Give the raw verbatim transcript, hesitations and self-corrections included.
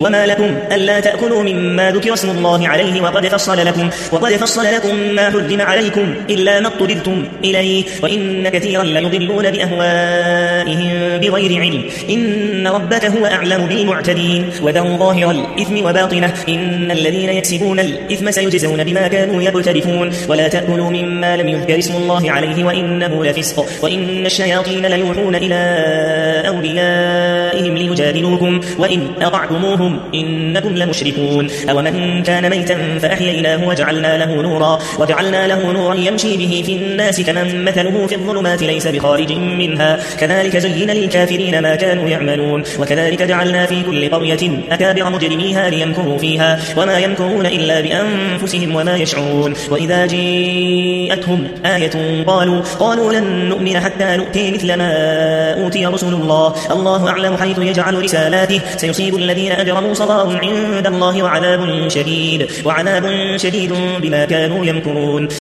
وما لكم ألا تأكلوا مما ذكر اسم الله عليه وقد فصل لكم, وقد فصل لكم ما حرم عليكم إلا ما اضطررتم إليه وإن كثيرا ليضلون بأهوائهم بغير علم إن ربك هو أعلم بالمعتدين وذروا ظاهر الإثم وباطنه إن الذين يكسبون الإثم سيجزون بما كانوا يقترفون ولا تأكلوا مما لم يذكر اسم الله عليه وإنه لفسق وإن الشياطين ليوحون إلى أوليائهم ليجادلوكم وإن أطعتموهم إنكم لمشركون أو من كان ميتا فأحييناه وجعلنا له نورا وجعلنا له نورا يمشي به في الناس كمن مثله في الظلمات ليس بخارج منها كذلك زين للكافرين ما كانوا يعملون وكذلك جعلنا في كل قرية أكابر مجرميها ليمكروا فيها وما يمكرون إلا بأنفسهم وما يشعرون وإذا جاءتهم آية قالوا قالوا لن نؤمن حتى نؤتي مثل ما أوتي رسل الله الله أعلم حيث يجعل رسالاته سيصيب الذين أجرموا صغار عند الله وعذاب شديد وعذاب شديد بما كانوا يمكرون